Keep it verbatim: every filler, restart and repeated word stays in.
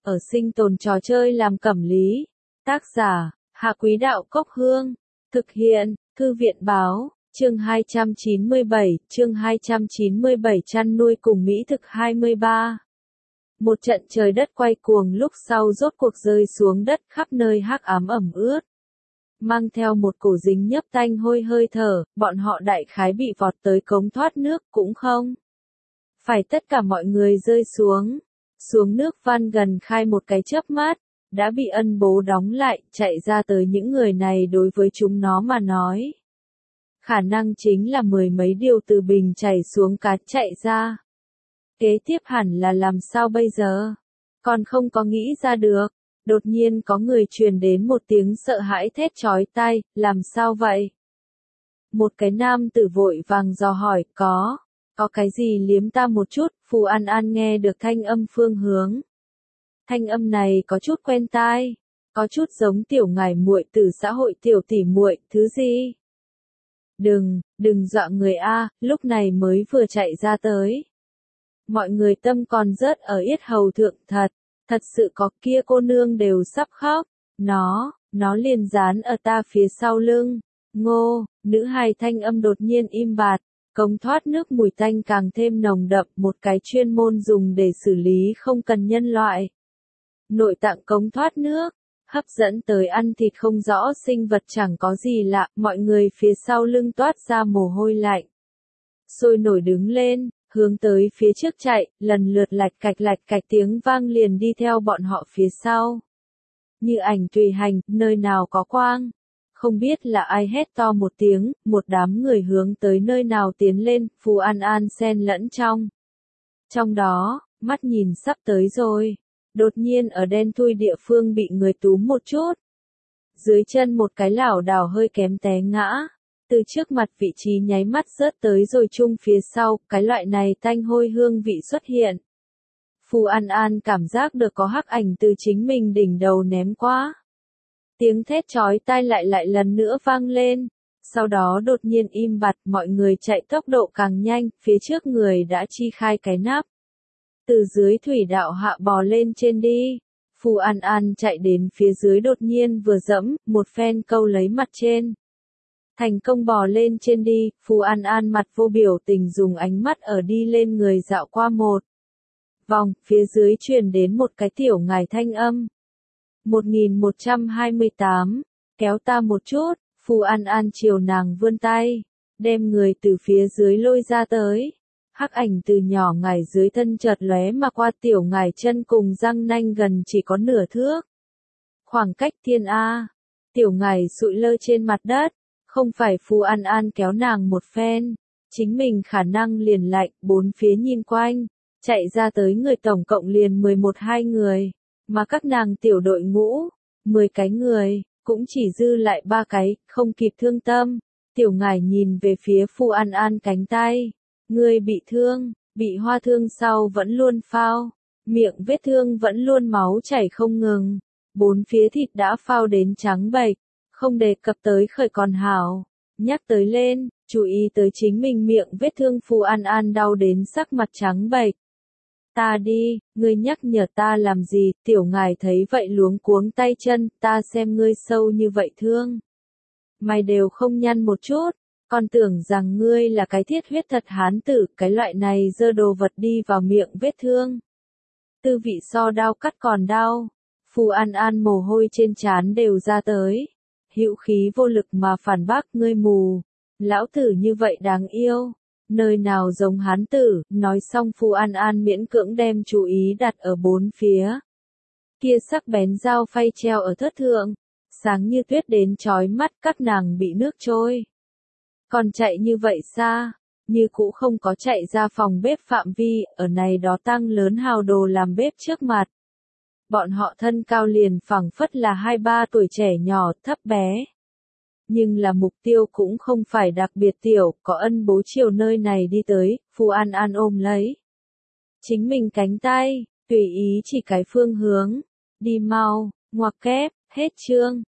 ở sinh tồn trò chơi làm cẩm lý. Tác giả, Hạ Quý Đạo Cốc Hương. Thực hiện, Thư viện Báo, chương hai trăm chín mươi bảy, chương hai trăm chín mươi bảy chăn nuôi cùng mỹ thực hai mươi ba. Một trận trời đất quay cuồng lúc sau rốt cuộc rơi xuống đất khắp nơi hắc ám ẩm ướt. Mang theo một cổ dính nhấp tanh hôi hơi thở, bọn họ đại khái bị vọt tới cống thoát nước cũng không. Phải tất cả mọi người rơi xuống. Xuống nước van gần khai một cái chớp mắt, đã bị ân bố đóng lại, chạy ra tới những người này đối với chúng nó mà nói. Khả năng chính là mười mấy điều từ bình chảy xuống cá chạy ra. Kế tiếp hẳn là làm sao bây giờ? Còn không có nghĩ ra được. Đột nhiên có người truyền đến một tiếng sợ hãi thét chói tai, làm sao vậy? Một cái nam tử vội vàng dò hỏi, có, có cái gì liếm ta một chút, Phù An An nghe được thanh âm phương hướng. Thanh âm này có chút quen tai, có chút giống tiểu ngải muội từ xã hội tiểu tỷ muội, thứ gì? Đừng, đừng dọa người a, lúc này mới vừa chạy ra tới. Mọi người tâm còn rớt ở yết hầu thượng thật. Thật sự có kia cô nương đều sắp khóc, nó, nó liền dán ở ta phía sau lưng, ngô, nữ hài thanh âm đột nhiên im bặt, cống thoát nước mùi tanh càng thêm nồng đậm, một cái chuyên môn dùng để xử lý không cần nhân loại. Nội tạng cống thoát nước, hấp dẫn tới ăn thịt không rõ sinh vật chẳng có gì lạ, mọi người phía sau lưng toát ra mồ hôi lạnh. Sôi nổi đứng lên. Hướng tới phía trước chạy, lần lượt lạch cạch lạch cạch tiếng vang liền đi theo bọn họ phía sau. Như ảnh tùy hành, nơi nào có quang. Không biết là ai hét to một tiếng, một đám người hướng tới nơi nào tiến lên, Phù An An xen lẫn trong. Trong đó, mắt nhìn sắp tới rồi. Đột nhiên ở đen thui địa phương bị người túm một chút. Dưới chân một cái lảo đảo hơi kém té ngã. Từ trước mặt vị trí nháy mắt rớt tới rồi chung phía sau, cái loại này tanh hôi hương vị xuất hiện. Phù An An cảm giác được có hắc ảnh từ chính mình đỉnh đầu ném qua. Tiếng thét chói tai lại lại lần nữa vang lên. Sau đó đột nhiên im bặt, mọi người chạy tốc độ càng nhanh, phía trước người đã chi khai cái nắp. Từ dưới thủy đạo hạ bò lên trên đi. Phù An An chạy đến phía dưới đột nhiên vừa dẫm, một phen câu lấy mặt trên. Thành công bò lên trên đi, Phù An An mặt vô biểu tình dùng ánh mắt ở đi lên người dạo qua một vòng, phía dưới truyền đến một cái tiểu ngài thanh âm. một nghìn một trăm hai mươi tám, kéo ta một chút, Phù An An chiều nàng vươn tay, đem người từ phía dưới lôi ra tới. Hắc ảnh từ nhỏ ngài dưới thân chợt lóe mà qua tiểu ngài chân cùng răng nanh gần chỉ có nửa thước. Khoảng cách thiên A, tiểu ngài sụi lơ trên mặt đất. Không phải Phù An An kéo nàng một phen, chính mình khả năng liền lạnh, bốn phía nhìn quanh, chạy ra tới người tổng cộng liền mười một hai người, mà các nàng tiểu đội ngũ, mười cái người, cũng chỉ dư lại ba cái, không kịp thương tâm. Tiểu ngải nhìn về phía Phù An An cánh tay, người bị thương, bị hoa thương sau vẫn luôn phao, miệng vết thương vẫn luôn máu chảy không ngừng, bốn phía thịt đã phao đến trắng bệch. Không đề cập tới khởi còn hảo, nhắc tới lên, chú ý tới chính mình miệng vết thương. Phù An An đau đến sắc mặt trắng bệch. Ta đi, ngươi nhắc nhở ta làm gì, tiểu ngài thấy vậy luống cuống tay chân, ta xem ngươi sâu như vậy thương. Mày đều không nhăn một chút, còn tưởng rằng ngươi là cái thiết huyết thật hán tử, cái loại này dơ đồ vật đi vào miệng vết thương. Tư vị so đau cắt còn đau, Phù An An mồ hôi trên trán đều ra tới. Hữu khí vô lực mà phản bác, ngươi mù, lão tử như vậy đáng yêu, nơi nào giống hán tử. Nói xong Phù An An miễn cưỡng đem chú ý đặt ở bốn phía. Kia sắc bén dao phay treo ở thớt thượng, sáng như tuyết đến chói mắt, các nàng bị nước trôi. Còn chạy như vậy xa, như cũ không có chạy ra phòng bếp phạm vi, ở này đó tăng lớn hào đồ làm bếp trước mặt. Bọn họ thân cao liền phẳng phất là hai ba tuổi trẻ nhỏ, thấp bé. Nhưng là mục tiêu cũng không phải đặc biệt tiểu, có ân bố chiều nơi này đi tới, Phù An An ôm lấy chính mình cánh tay, tùy ý chỉ cái phương hướng, đi mau, ngoặc kép, hết chương.